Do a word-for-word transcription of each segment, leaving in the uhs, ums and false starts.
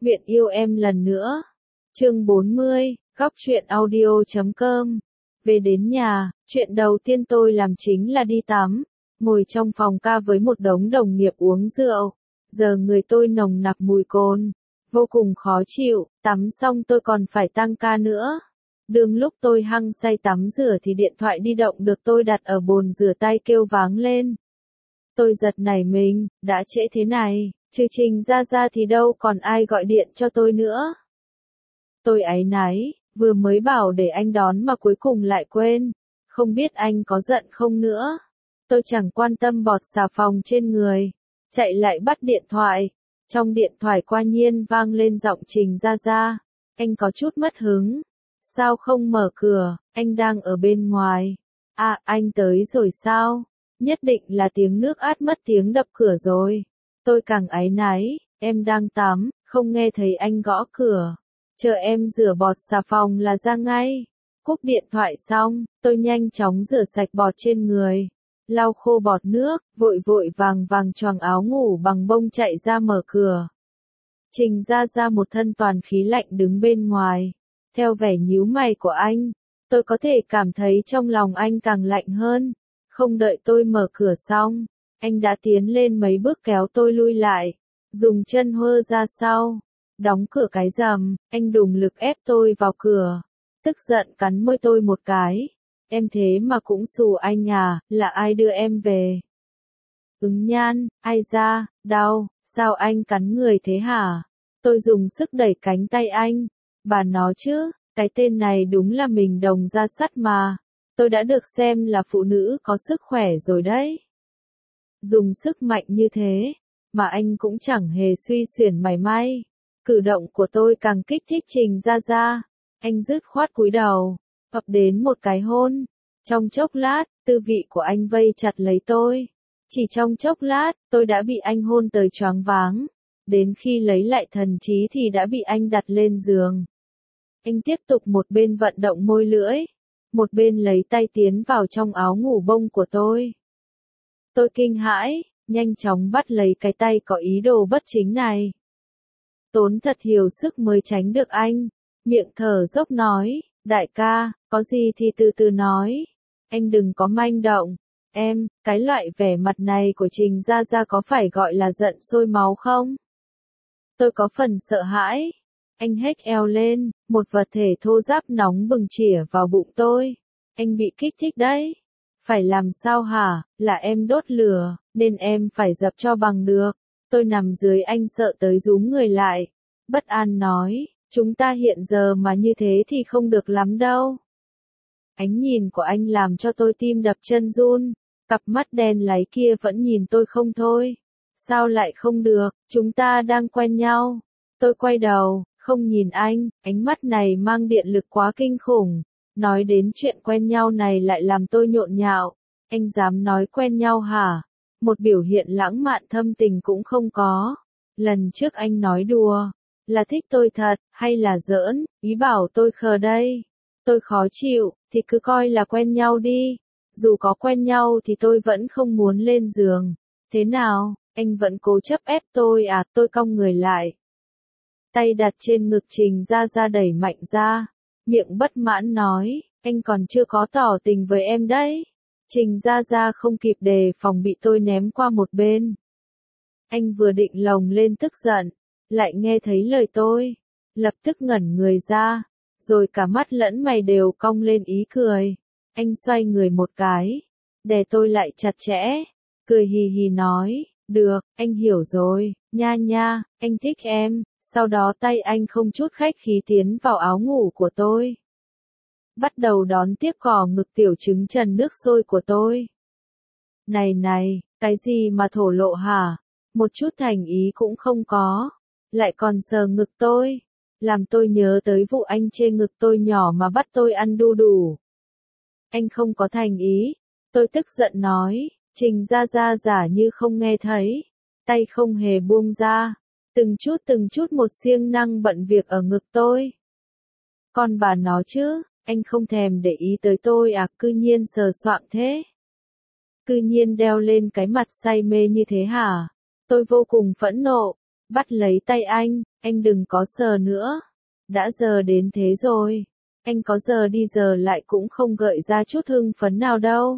Nguyện yêu em lần nữa. Chương bốn mươi, góc truyện audio chấm com. Về đến nhà, chuyện đầu tiên tôi làm chính là đi tắm. Ngồi trong phòng ca với một đống đồng nghiệp uống rượu. Giờ người tôi nồng nặc mùi cồn. Vô cùng khó chịu, tắm xong tôi còn phải tăng ca nữa. Đương lúc tôi hăng say tắm rửa thì điện thoại di động được tôi đặt ở bồn rửa tay kêu váng lên. Tôi giật nảy mình, đã trễ thế này, trừ Trình Gia Gia thì đâu còn ai gọi điện cho tôi nữa. Tôi áy náy, vừa mới bảo để anh đón mà cuối cùng lại quên, không biết anh có giận không nữa. Tôi chẳng quan tâm bọt xà phòng trên người, chạy lại bắt điện thoại. Trong điện thoại qua nhiên vang lên giọng Trình Gia Gia. Anh có chút mất hứng. Sao không mở cửa, anh đang ở bên ngoài. À, anh tới rồi sao? Nhất định là tiếng nước át mất tiếng đập cửa rồi. Tôi càng áy náy, em đang tắm, không nghe thấy anh gõ cửa. Chờ em rửa bọt xà phòng là ra ngay. Cúp điện thoại xong, tôi nhanh chóng rửa sạch bọt trên người. Lau khô bọt nước, vội vội vàng vàng choàng áo ngủ bằng bông chạy ra mở cửa. Trình Gia Gia một thân toàn khí lạnh đứng bên ngoài. Theo vẻ nhíu mày của anh, tôi có thể cảm thấy trong lòng anh càng lạnh hơn. Không đợi tôi mở cửa xong, anh đã tiến lên mấy bước kéo tôi lui lại, dùng chân hơ ra sau, đóng cửa cái rầm, anh đùng lực ép tôi vào cửa, tức giận cắn môi tôi một cái. Em thế mà cũng xù anh à, là ai đưa em về? Ứng Nhan, ai ra, đau, sao anh cắn người thế hả? Tôi dùng sức đẩy cánh tay anh, bà nói chứ, cái tên này đúng là mình đồng ra sắt mà. Tôi đã được xem là phụ nữ có sức khỏe rồi đấy. Dùng sức mạnh như thế, mà anh cũng chẳng hề suy xuyển mảy may. Cử động của tôi càng kích thích Trình Gia Gia. Anh dứt khoát cúi đầu, ập đến một cái hôn. Trong chốc lát, tư vị của anh vây chặt lấy tôi. Chỉ trong chốc lát, tôi đã bị anh hôn tới choáng váng. Đến khi lấy lại thần trí thì đã bị anh đặt lên giường. Anh tiếp tục một bên vận động môi lưỡi, một bên lấy tay tiến vào trong áo ngủ bông của tôi. Tôi kinh hãi, nhanh chóng bắt lấy cái tay có ý đồ bất chính này. Tốn thật nhiều sức mới tránh được anh, miệng thở dốc nói, đại ca, có gì thì từ từ nói, anh đừng có manh động. Em, cái loại vẻ mặt này của Trình Gia Gia có phải gọi là giận sôi máu không? Tôi có phần sợ hãi. Anh hét eo lên, một vật thể thô ráp nóng bừng chĩa vào bụng tôi. Anh bị kích thích đấy. Phải làm sao hả, là em đốt lửa, nên em phải dập cho bằng được. Tôi nằm dưới anh sợ tới rúm người lại. Bất an nói, chúng ta hiện giờ mà như thế thì không được lắm đâu. Ánh nhìn của anh làm cho tôi tim đập chân run. Cặp mắt đen láy kia vẫn nhìn tôi không thôi. Sao lại không được, chúng ta đang quen nhau. Tôi quay đầu, không nhìn anh, ánh mắt này mang điện lực quá kinh khủng. Nói đến chuyện quen nhau này lại làm tôi nhộn nhạo. Anh dám nói quen nhau hả? Một biểu hiện lãng mạn thâm tình cũng không có. Lần trước anh nói đùa, là thích tôi thật, hay là giỡn, ý bảo tôi khờ đây. Tôi khó chịu, thì cứ coi là quen nhau đi. Dù có quen nhau thì tôi vẫn không muốn lên giường. Thế nào, anh vẫn cố chấp ép tôi à? Tôi cong người lại. Tay đặt trên ngực Trình Gia Gia đẩy mạnh ra. Miệng bất mãn nói, anh còn chưa có tỏ tình với em đấy. Trình Gia Gia không kịp đề phòng bị tôi ném qua một bên. Anh vừa định lồng lên tức giận, lại nghe thấy lời tôi. Lập tức ngẩn người ra, rồi cả mắt lẫn mày đều cong lên ý cười. Anh xoay người một cái, đè tôi lại chặt chẽ, cười hì hì nói, được, anh hiểu rồi, nha nha, anh thích em. Sau đó tay anh không chút khách khí tiến vào áo ngủ của tôi. Bắt đầu đón tiếp cò ngực tiểu trứng trần nước sôi của tôi. Này này, cái gì mà thổ lộ hả? Một chút thành ý cũng không có. Lại còn sờ ngực tôi. Làm tôi nhớ tới vụ anh chê ngực tôi nhỏ mà bắt tôi ăn đu đủ. Anh không có thành ý. Tôi tức giận nói, Trình Gia Gia giả như không nghe thấy. Tay không hề buông ra. Từng chút từng chút một siêng năng bận việc ở ngực tôi. Con bà nó chứ, anh không thèm để ý tới tôi à, cư nhiên sờ soạng thế. Cư nhiên đeo lên cái mặt say mê như thế hả? Tôi vô cùng phẫn nộ, Bắt lấy tay anh, anh đừng có sờ nữa. Đã giờ đến thế rồi. Anh có giờ đi giờ lại cũng không gợi ra chút hưng phấn nào đâu.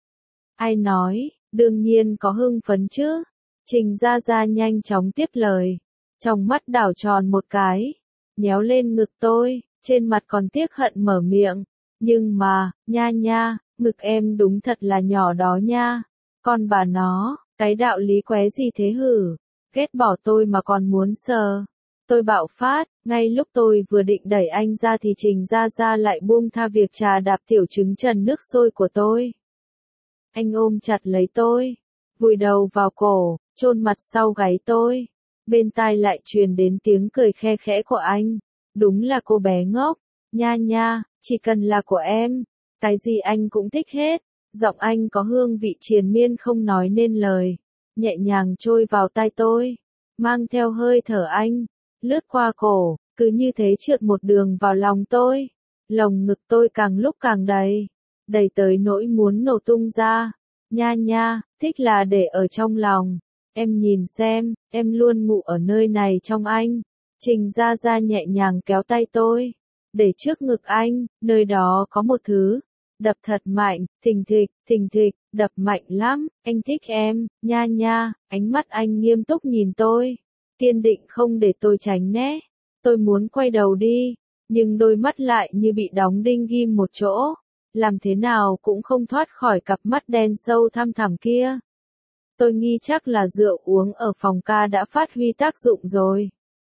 Ai nói, đương nhiên có hưng phấn chứ. Trình Gia Gia nhanh chóng tiếp lời. Trong mắt đảo tròn một cái. Nhéo lên ngực tôi, trên mặt còn tiếc hận mở miệng. Nhưng mà, nha nha, ngực em đúng thật là nhỏ đó nha. Con bà nó, cái đạo lý qué gì thế hử? Ghét bỏ tôi mà còn muốn sờ. Tôi bạo phát, ngay lúc tôi vừa định đẩy anh ra thì Trình Gia Gia lại buông tha việc trà đạp tiểu trứng trần nước sôi của tôi. Anh ôm chặt lấy tôi, vùi đầu vào cổ, chôn mặt sau gáy tôi. Bên tai lại truyền đến tiếng cười khe khẽ của anh. Đúng là cô bé ngốc, nha nha, chỉ cần là của em, cái gì anh cũng thích hết. Giọng anh có hương vị triền miên không nói nên lời, nhẹ nhàng trôi vào tai tôi, mang theo hơi thở anh, lướt qua cổ, cứ như thế trượt một đường vào lòng tôi. Lồng ngực tôi càng lúc càng đầy, đầy tới nỗi muốn nổ tung ra. Nha nha, thích là để ở trong lòng. Em nhìn xem, em luôn ngủ ở nơi này trong anh. Trình Gia Gia nhẹ nhàng kéo tay tôi, để trước ngực anh, nơi đó có một thứ. Đập thật mạnh, thình thịch, thình thịch, đập mạnh lắm, anh thích em, nha nha, ánh mắt anh nghiêm túc nhìn tôi, kiên định không để tôi tránh né. Tôi muốn quay đầu đi, nhưng đôi mắt lại như bị đóng đinh ghim một chỗ, làm thế nào cũng không thoát khỏi cặp mắt đen sâu thăm thẳm kia. Tôi nghi chắc là rượu uống ở phòng ca đã phát huy tác dụng rồi.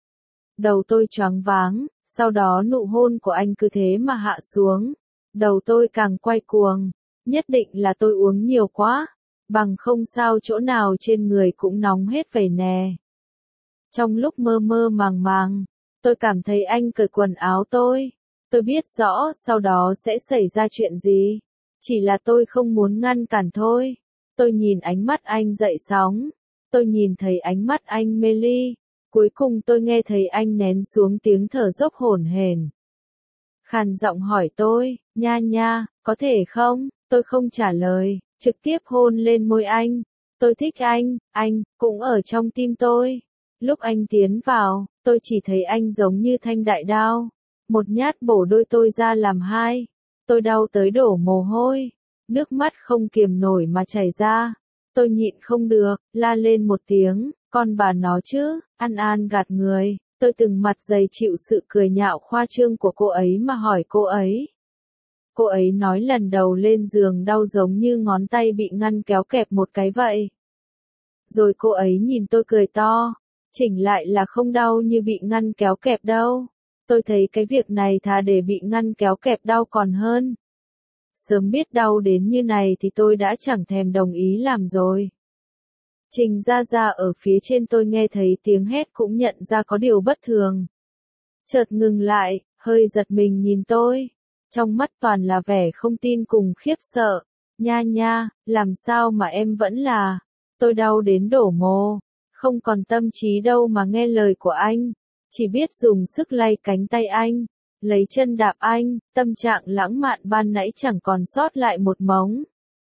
Đầu tôi choáng váng, sau đó nụ hôn của anh cứ thế mà hạ xuống. Đầu tôi càng quay cuồng, nhất định là tôi uống nhiều quá, bằng không sao chỗ nào trên người cũng nóng hết vậy nè. Trong lúc mơ mơ màng màng, tôi cảm thấy anh cởi quần áo tôi. Tôi biết rõ sau đó sẽ xảy ra chuyện gì, chỉ là tôi không muốn ngăn cản thôi. Tôi nhìn ánh mắt anh dậy sóng, tôi nhìn thấy ánh mắt anh mê ly, cuối cùng tôi nghe thấy anh nén xuống tiếng thở dốc hổn hển. Khàn giọng hỏi tôi, nha nha, có thể không? Tôi không trả lời, trực tiếp hôn lên môi anh. Tôi thích anh, anh, cũng ở trong tim tôi. Lúc anh tiến vào, tôi chỉ thấy anh giống như thanh đại đao. Một nhát bổ đôi tôi ra làm hai. Tôi đau tới đổ mồ hôi. Nước mắt không kiềm nổi mà chảy ra. Tôi nhịn không được, la lên một tiếng, con bà nó chứ, ăn an gạt người. Tôi từng mặt dày chịu sự cười nhạo khoa trương của cô ấy mà hỏi cô ấy. Cô ấy nói lần đầu lên giường đau giống như ngón tay bị ngăn kéo kẹp một cái vậy. Rồi cô ấy nhìn tôi cười to, chỉnh lại là không đau như bị ngăn kéo kẹp đâu. Tôi thấy cái việc này thà để bị ngăn kéo kẹp đau còn hơn. Sớm biết đau đến như này thì tôi đã chẳng thèm đồng ý làm rồi. Trình Gia Gia ở phía trên tôi nghe thấy tiếng hét cũng nhận ra có điều bất thường. Chợt ngừng lại, hơi giật mình nhìn tôi. Trong mắt toàn là vẻ không tin cùng khiếp sợ. Nha nha, làm sao mà em vẫn là... Tôi đau đến đổ mồ. Không còn tâm trí đâu mà nghe lời của anh. Chỉ biết dùng sức lay cánh tay anh. Lấy chân đạp anh, tâm trạng lãng mạn ban nãy chẳng còn sót lại một mống.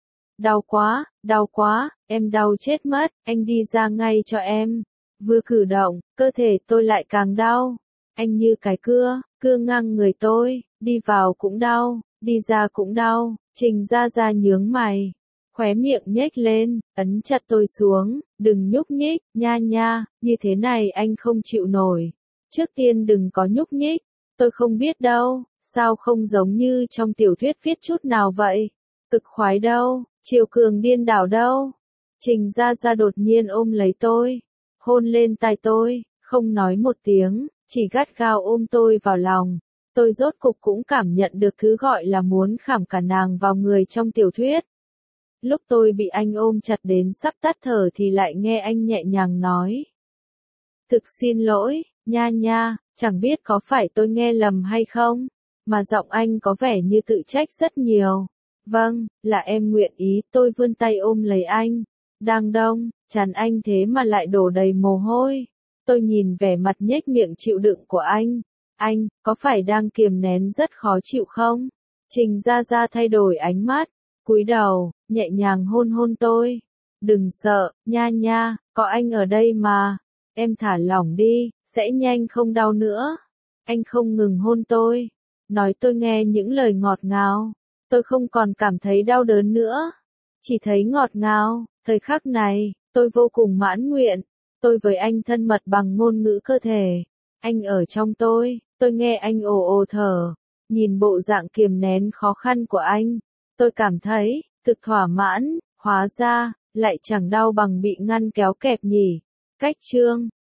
Đau quá, đau quá, em đau chết mất, anh đi ra ngay cho em. Vừa cử động, cơ thể tôi lại càng đau. Anh như cái cưa, cưa ngang người tôi, đi vào cũng đau, đi ra cũng đau. Trình Gia Gia nhướng mày, khóe miệng nhếch lên, ấn chặt tôi xuống, đừng nhúc nhích, nha nha, như thế này anh không chịu nổi. Trước tiên đừng có nhúc nhích, tôi không biết đâu, sao không giống như trong tiểu thuyết viết chút nào vậy. Cực khoái đâu, chiều cường điên đảo đâu. Trình Gia Gia đột nhiên ôm lấy tôi, hôn lên tai tôi, không nói một tiếng, chỉ gắt gao ôm tôi vào lòng. Tôi rốt cục cũng cảm nhận được thứ gọi là muốn khảm cả nàng vào người trong tiểu thuyết. Lúc tôi bị anh ôm chặt đến sắp tắt thở thì lại nghe anh nhẹ nhàng nói. Thực xin lỗi, nha nha, chẳng biết có phải tôi nghe lầm hay không, mà giọng anh có vẻ như tự trách rất nhiều. Vâng, là em nguyện ý, tôi vươn tay ôm lấy anh. Đang đông, chán anh thế mà lại đổ đầy mồ hôi. Tôi nhìn vẻ mặt nhếch miệng chịu đựng của anh. Anh, có phải đang kiềm nén rất khó chịu không? Trình Gia Gia thay đổi ánh mắt, cúi đầu, nhẹ nhàng hôn hôn tôi. Đừng sợ, nha nha, có anh ở đây mà. Em thả lỏng đi, sẽ nhanh không đau nữa. Anh không ngừng hôn tôi. Nói tôi nghe những lời ngọt ngào. Tôi không còn cảm thấy đau đớn nữa. Chỉ thấy ngọt ngào. Thời khắc này, tôi vô cùng mãn nguyện. Tôi với anh thân mật bằng ngôn ngữ cơ thể. Anh ở trong tôi, tôi nghe anh ồ ồ thở. Nhìn bộ dạng kiềm nén khó khăn của anh, tôi cảm thấy, thực thỏa mãn, hóa ra, lại chẳng đau bằng bị ngăn kéo kẹp nhỉ. Cách chương